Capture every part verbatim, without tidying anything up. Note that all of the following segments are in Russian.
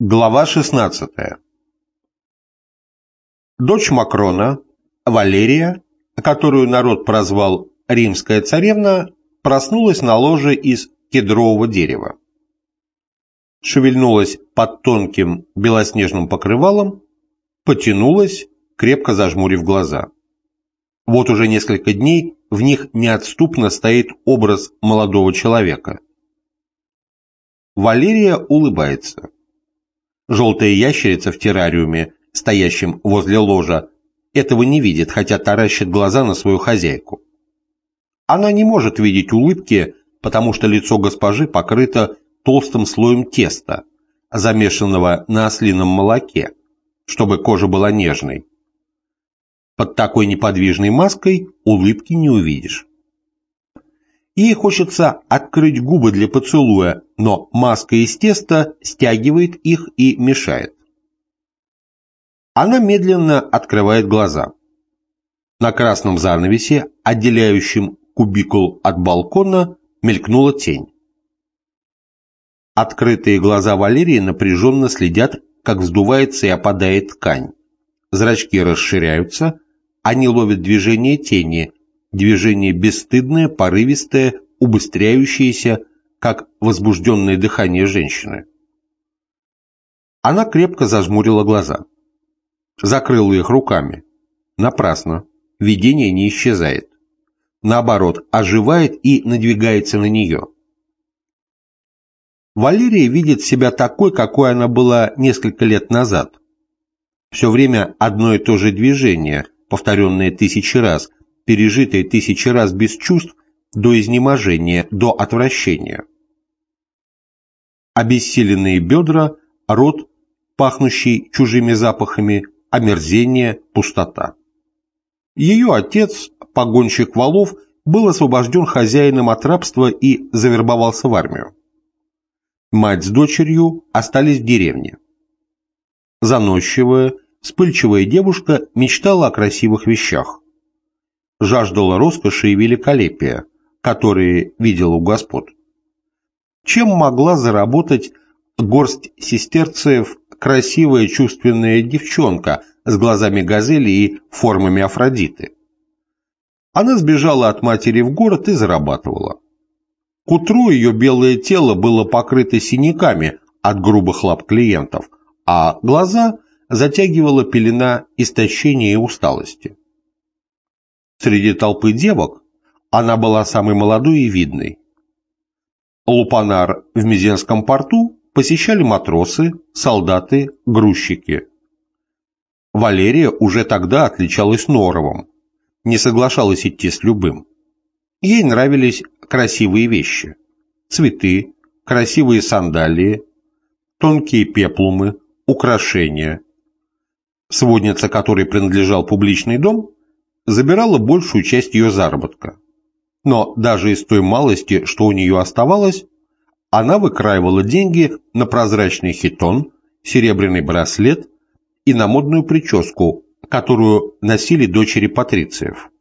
Глава шестнадцатая. Дочь Макрона, Валерия, которую народ прозвал «Римская царевна», проснулась на ложе из кедрового дерева. Шевельнулась под тонким белоснежным покрывалом, потянулась, крепко зажмурив глаза. Вот уже несколько дней в них неотступно стоит образ молодого человека. Валерия улыбается. Желтая ящерица в террариуме, стоящем возле ложа, этого не видит, хотя таращит глаза на свою хозяйку. Она не может видеть улыбки, потому что лицо госпожи покрыто толстым слоем теста, замешанного на ослином молоке, чтобы кожа была нежной. Под такой неподвижной маской улыбки не увидишь. Ей хочется открыть губы для поцелуя, но маска из теста стягивает их и мешает. Она медленно открывает глаза. На красном занавесе, отделяющем кубикул от балкона, мелькнула тень. Открытые глаза Валерии напряженно следят, как вздувается и опадает ткань. Зрачки расширяются, они ловят движение тени, движение бесстыдное, порывистое, убыстряющееся, как возбужденное дыхание женщины. Она крепко зажмурила глаза. Закрыла их руками. Напрасно. Видение не исчезает. Наоборот, оживает и надвигается на нее. Валерия видит себя такой, какой она была несколько лет назад. Все время одно и то же движение, повторенное тысячи раз, пережитое тысячи раз без чувств, до изнеможения, до отвращения. Обессиленные бедра, рот, пахнущий чужими запахами, омерзение, пустота. Ее отец, погонщик валов, был освобожден хозяином от рабства и завербовался в армию. Мать с дочерью остались в деревне. Заносчивая, вспыльчивая девушка мечтала о красивых вещах. Жаждала роскоши и великолепия, которые видела у господ. Чем могла заработать горсть сестерцев красивая чувственная девчонка с глазами газели и формами Афродиты? Она сбежала от матери в город и зарабатывала. К утру ее белое тело было покрыто синяками от грубых лап клиентов, а глаза затягивала пелена истощения и усталости. Среди толпы девок она была самой молодой и видной. Лупанар в Мезенском порту посещали матросы, солдаты, грузчики. Валерия уже тогда отличалась норовом, не соглашалась идти с любым. Ей нравились красивые вещи, цветы, красивые сандалии, тонкие пеплумы, украшения. Сводница, которой принадлежал публичный дом, забирала большую часть ее заработка. Но даже из той малости, что у нее оставалось, она выкраивала деньги на прозрачный хитон, серебряный браслет и на модную прическу, которую носили дочери патрициев.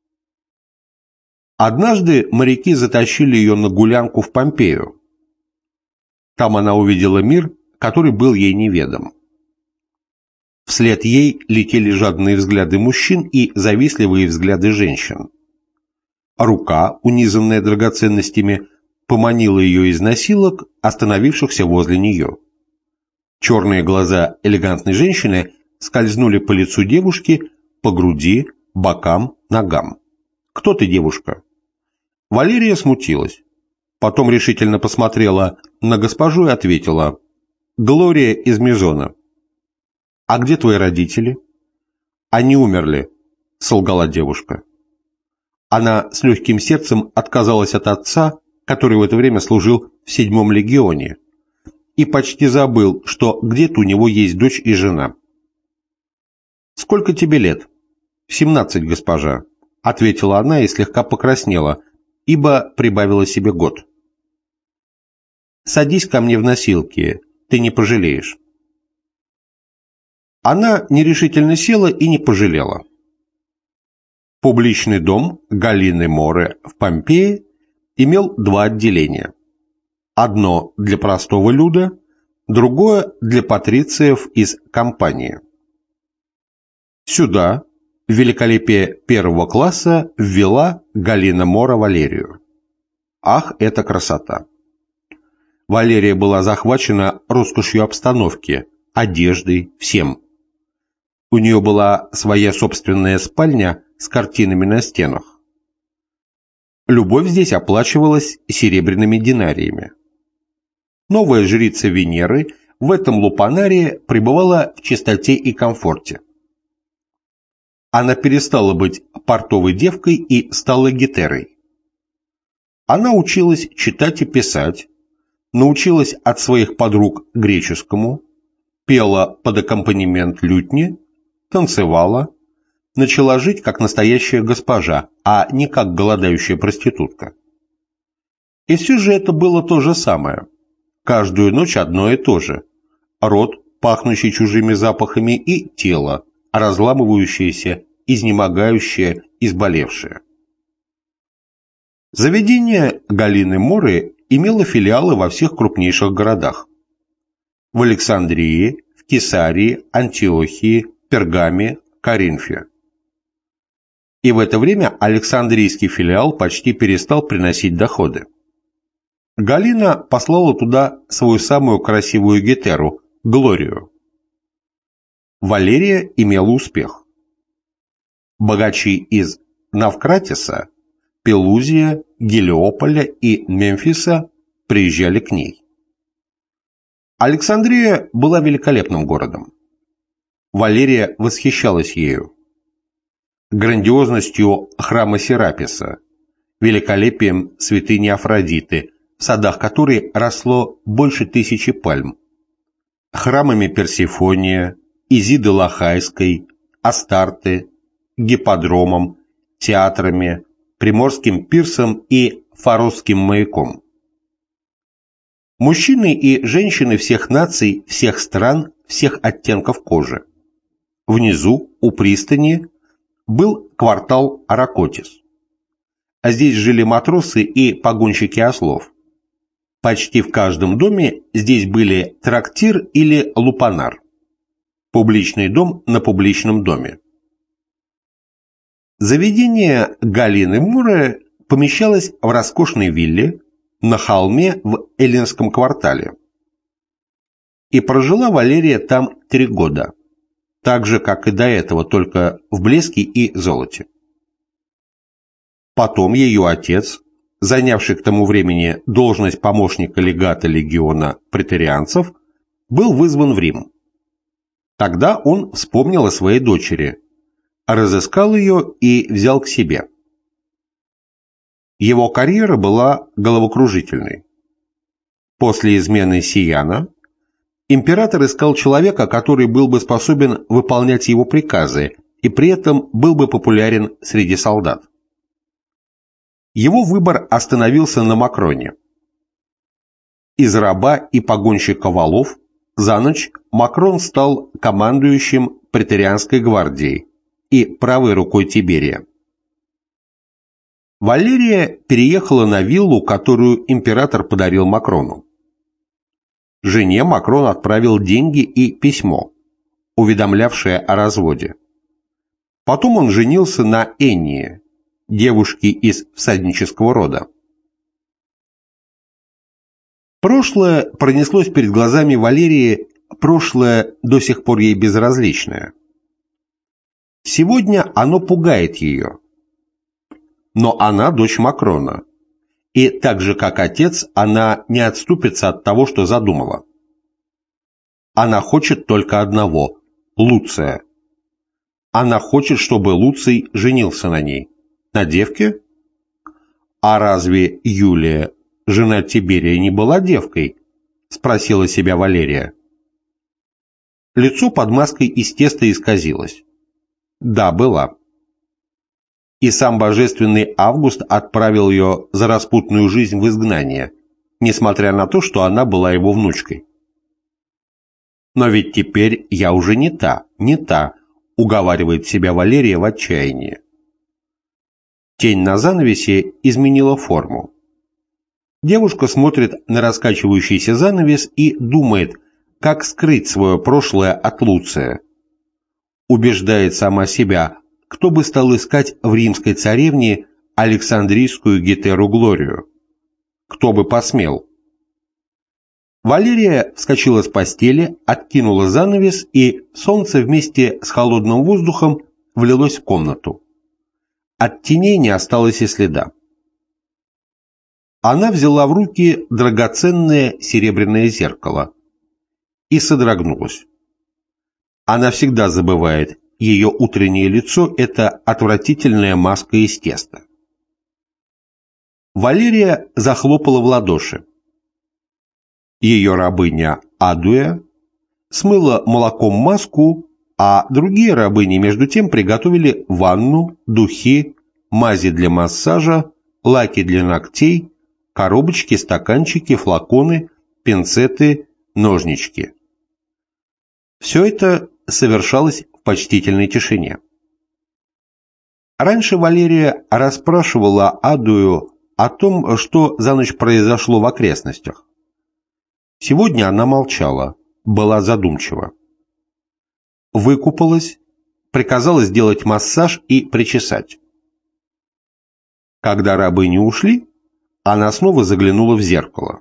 Однажды моряки затащили ее на гулянку в Помпею. Там она увидела мир, который был ей неведом. Вслед ей летели жадные взгляды мужчин и завистливые взгляды женщин. Рука, унизанная драгоценностями, поманила ее из носилок, остановившихся возле нее. Черные глаза элегантной женщины скользнули по лицу девушки, по груди, бокам, ногам. «Кто ты, девушка?» Валерия смутилась. Потом решительно посмотрела на госпожу и ответила: «Глория из Мезона». «А где твои родители?» «Они умерли», — солгала девушка. Она с легким сердцем отказалась от отца, который в это время служил в седьмом легионе, и почти забыл, что где-то у него есть дочь и жена. «Сколько тебе лет?» «Семнадцать, госпожа», — ответила она и слегка покраснела, ибо прибавила себе год. «Садись ко мне в носилки, ты не пожалеешь». Она нерешительно села и не пожалела. Публичный дом Галины Море в Помпее имел два отделения. Одно для простого люда, другое для патрициев из компании. Сюда в великолепие первого класса ввела Галина Мора Валерию. Ах, эта красота! Валерия была захвачена роскошью обстановки, одеждой, всем. У нее была своя собственная спальня с картинами на стенах. Любовь здесь оплачивалась серебряными динариями. Новая жрица Венеры в этом лупанарии пребывала в чистоте и комфорте. Она перестала быть портовой девкой и стала гетерой. Она училась читать и писать, научилась от своих подруг греческому, пела под аккомпанемент лютни, танцевала, начала жить как настоящая госпожа, а не как голодающая проститутка. И все же это было то же самое. Каждую ночь одно и то же. Рот, пахнущий чужими запахами, и тело, разламывающееся, изнемогающее, изболевшее. Заведение Галины Моры имело филиалы во всех крупнейших городах. В Александрии, в Кесарии, Антиохии, Пергаме, Коринфе. И в это время Александрийский филиал почти перестал приносить доходы. Галина послала туда свою самую красивую гетеру, Глорию. Валерия имела успех. Богачи из Навкратиса, Пелузия, Гелиополя и Мемфиса приезжали к ней. Александрия была великолепным городом. Валерия восхищалась ею. Грандиозностью храма Сераписа, великолепием святыни Афродиты, в садах которой росло больше тысячи пальм, храмами Персифония, Изиды Лохайской, Астарты, гипподромом, театрами, Приморским пирсом и Фаросским маяком. Мужчины и женщины всех наций, всех стран, всех оттенков кожи. Внизу, у пристани, был квартал Аракотис. А здесь жили матросы и погонщики ослов. Почти в каждом доме здесь были трактир или лупанар. Публичный дом на публичном доме. Заведение Галины Моры помещалось в роскошной вилле на холме в Эллинском квартале. И прожила Валерия там три года, так же, как и до этого, только в блеске и золоте. Потом ее отец, занявший к тому времени должность помощника легата легиона преторианцев, был вызван в Рим. Тогда он вспомнил о своей дочери, разыскал ее и взял к себе. Его карьера была головокружительной. После измены Сияна император искал человека, который был бы способен выполнять его приказы и при этом был бы популярен среди солдат. Его выбор остановился на Макроне. Из раба и погонщика валов за ночь Макрон стал командующим преторианской гвардией и правой рукой Тиберия. Валерия переехала на виллу, которую император подарил Макрону. Жене Макрон отправил деньги и письмо, уведомлявшее о разводе. Потом он женился на Эннии, девушке из всаднического рода. Прошлое пронеслось перед глазами Валерии, прошлое до сих пор ей безразличное. Сегодня оно пугает ее. Но она дочь Макрона, и так же, как отец, она не отступится от того, что задумала. Она хочет только одного – Луция. Она хочет, чтобы Луций женился на ней. На девке? А разве Юлия, жена Тиберия, не была девкой? Спросила себя Валерия. Лицо под маской из теста исказилось. Да, была. И сам божественный Август отправил ее за распутную жизнь в изгнание, несмотря на то, что она была его внучкой. Но ведь теперь я уже не та, не та, уговаривает себя Валерия в отчаянии. Тень на занавесе изменила форму. Девушка смотрит на раскачивающийся занавес и думает, как скрыть свое прошлое от Луция. Убеждает сама себя, кто бы стал искать в римской царевне Александрийскую Гетеру Глорию. Кто бы посмел? Валерия вскочила с постели, откинула занавес, и солнце вместе с холодным воздухом влилось в комнату. От теней не осталось и следа. Она взяла в руки драгоценное серебряное зеркало и содрогнулась. Она всегда забывает, ее утреннее лицо – это отвратительная маска из теста. Валерия захлопала в ладоши. Ее рабыня Адуя смыла молоком маску, а другие рабыни между тем приготовили ванну, духи, мази для массажа, лаки для ногтей, коробочки, стаканчики, флаконы, пинцеты, ножнички. Все это совершалось в почтительной тишине. Раньше Валерия расспрашивала Адую о том, что за ночь произошло в окрестностях. Сегодня она молчала, была задумчива. Выкупалась, приказала сделать массаж и причесать. Когда рабыни ушли, она снова заглянула в зеркало.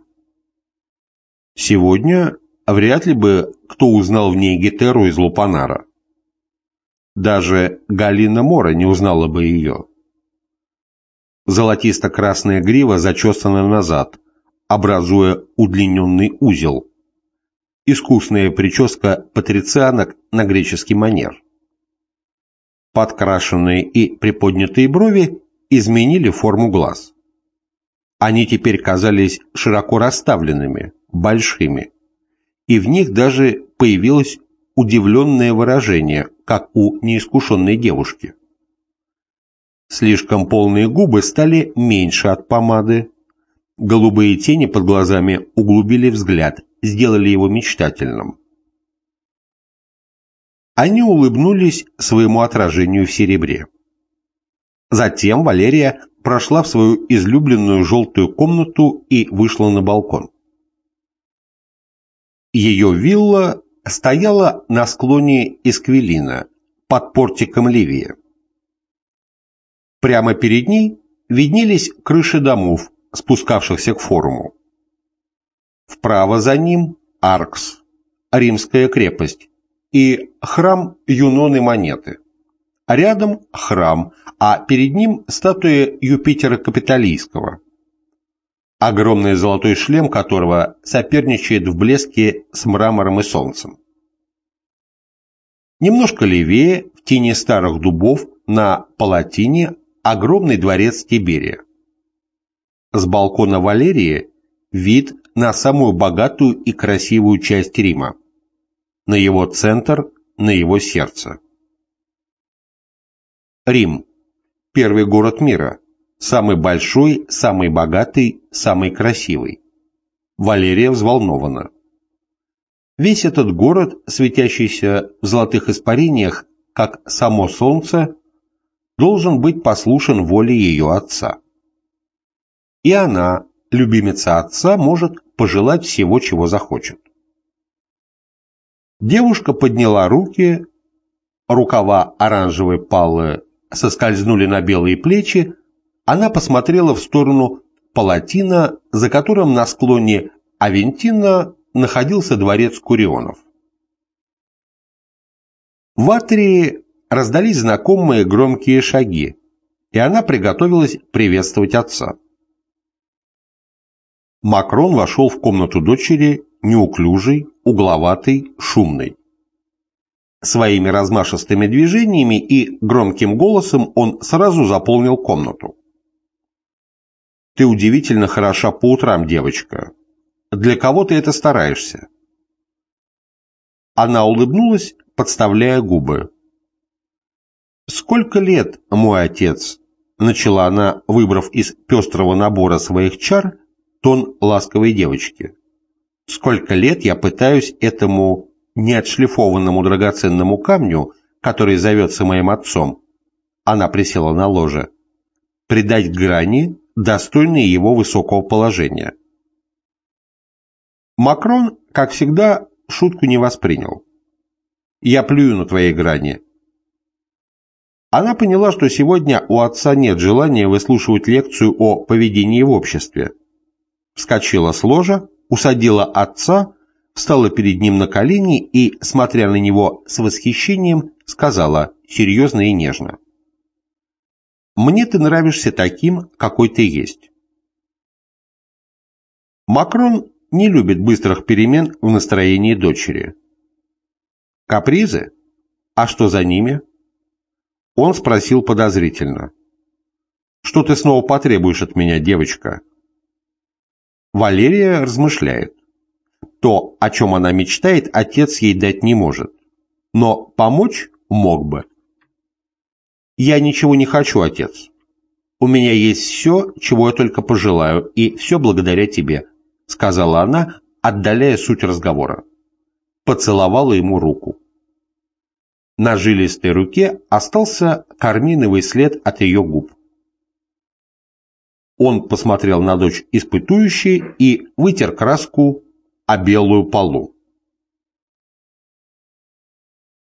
Сегодня вряд ли бы кто узнал в ней Гетеру из Лупанара. Даже Галина Мора не узнала бы ее. Золотисто-красная грива зачесана назад, образуя удлиненный узел. Искусная прическа патрицианок на греческий манер. Подкрашенные и приподнятые брови изменили форму глаз. Они теперь казались широко расставленными, большими, и в них даже появилось удивленное выражение, как у неискушенной девушки. Слишком полные губы стали меньше от помады, голубые тени под глазами углубили взгляд, сделали его мечтательным. Они улыбнулись своему отражению в серебре. Затем Валерия прошла в свою излюбленную желтую комнату и вышла на балкон. Ее вилла стояла на склоне Эсквилина, под портиком Ливия. Прямо перед ней виднелись крыши домов, спускавшихся к форуму. Вправо за ним Аркс, римская крепость, и храм Юноны Монеты. Рядом храм, а перед ним статуя Юпитера Капитолийского, огромный золотой шлем которого соперничает в блеске с мрамором и солнцем. Немножко левее, в тени старых дубов, на Палатине, огромный дворец Тиберия. С балкона Валерии вид на самую богатую и красивую часть Рима, на его центр, на его сердце. Рим – первый город мира, самый большой, самый богатый, самый красивый. Валерия взволнована. Весь этот город, светящийся в золотых испарениях, как само солнце, должен быть послушен воле ее отца. И она, любимица отца, может пожелать всего, чего захочет. Девушка подняла руки, рукава оранжевой паллы соскользнули на белые плечи, она посмотрела в сторону Палатина, за которым на склоне Авентина находился дворец Курионов. В атрии раздались знакомые громкие шаги, и она приготовилась приветствовать отца. Макрон вошел в комнату дочери, неуклюжий, угловатый, шумный. Своими размашистыми движениями и громким голосом он сразу заполнил комнату. «Ты удивительно хороша по утрам, девочка. Для кого ты это стараешься?» Она улыбнулась, подставляя губы. «Сколько лет, мой отец?» — начала она, выбрав из пестрого набора своих чар тон ласковой девочки. «Сколько лет я пытаюсь этому неотшлифованному драгоценному камню, который зовется моим отцом», она присела на ложе, «придать грани, достойные его высокого положения». Макрон, как всегда, шутку не воспринял. «Я плюю на твоей грани». Она поняла, что сегодня у отца нет желания выслушивать лекцию о поведении в обществе. Вскочила с ложа, усадила отца, встала перед ним на колени и, смотря на него с восхищением, сказала серьезно и нежно: «Мне ты нравишься таким, какой ты есть». Макрон не любит быстрых перемен в настроении дочери. «Капризы? А что за ними?» Он спросил подозрительно: «Что ты снова потребуешь от меня, девочка?» Валерия размышляет. То, о чем она мечтает, отец ей дать не может, но помочь мог бы. «Я ничего не хочу, отец. У меня есть все, чего я только пожелаю, и все благодаря тебе», — сказала она, отдаляя суть разговора. Поцеловала ему руку. На жилистой руке остался карминовый след от ее губ. Он посмотрел на дочь испытующе и вытер краску о белую полу.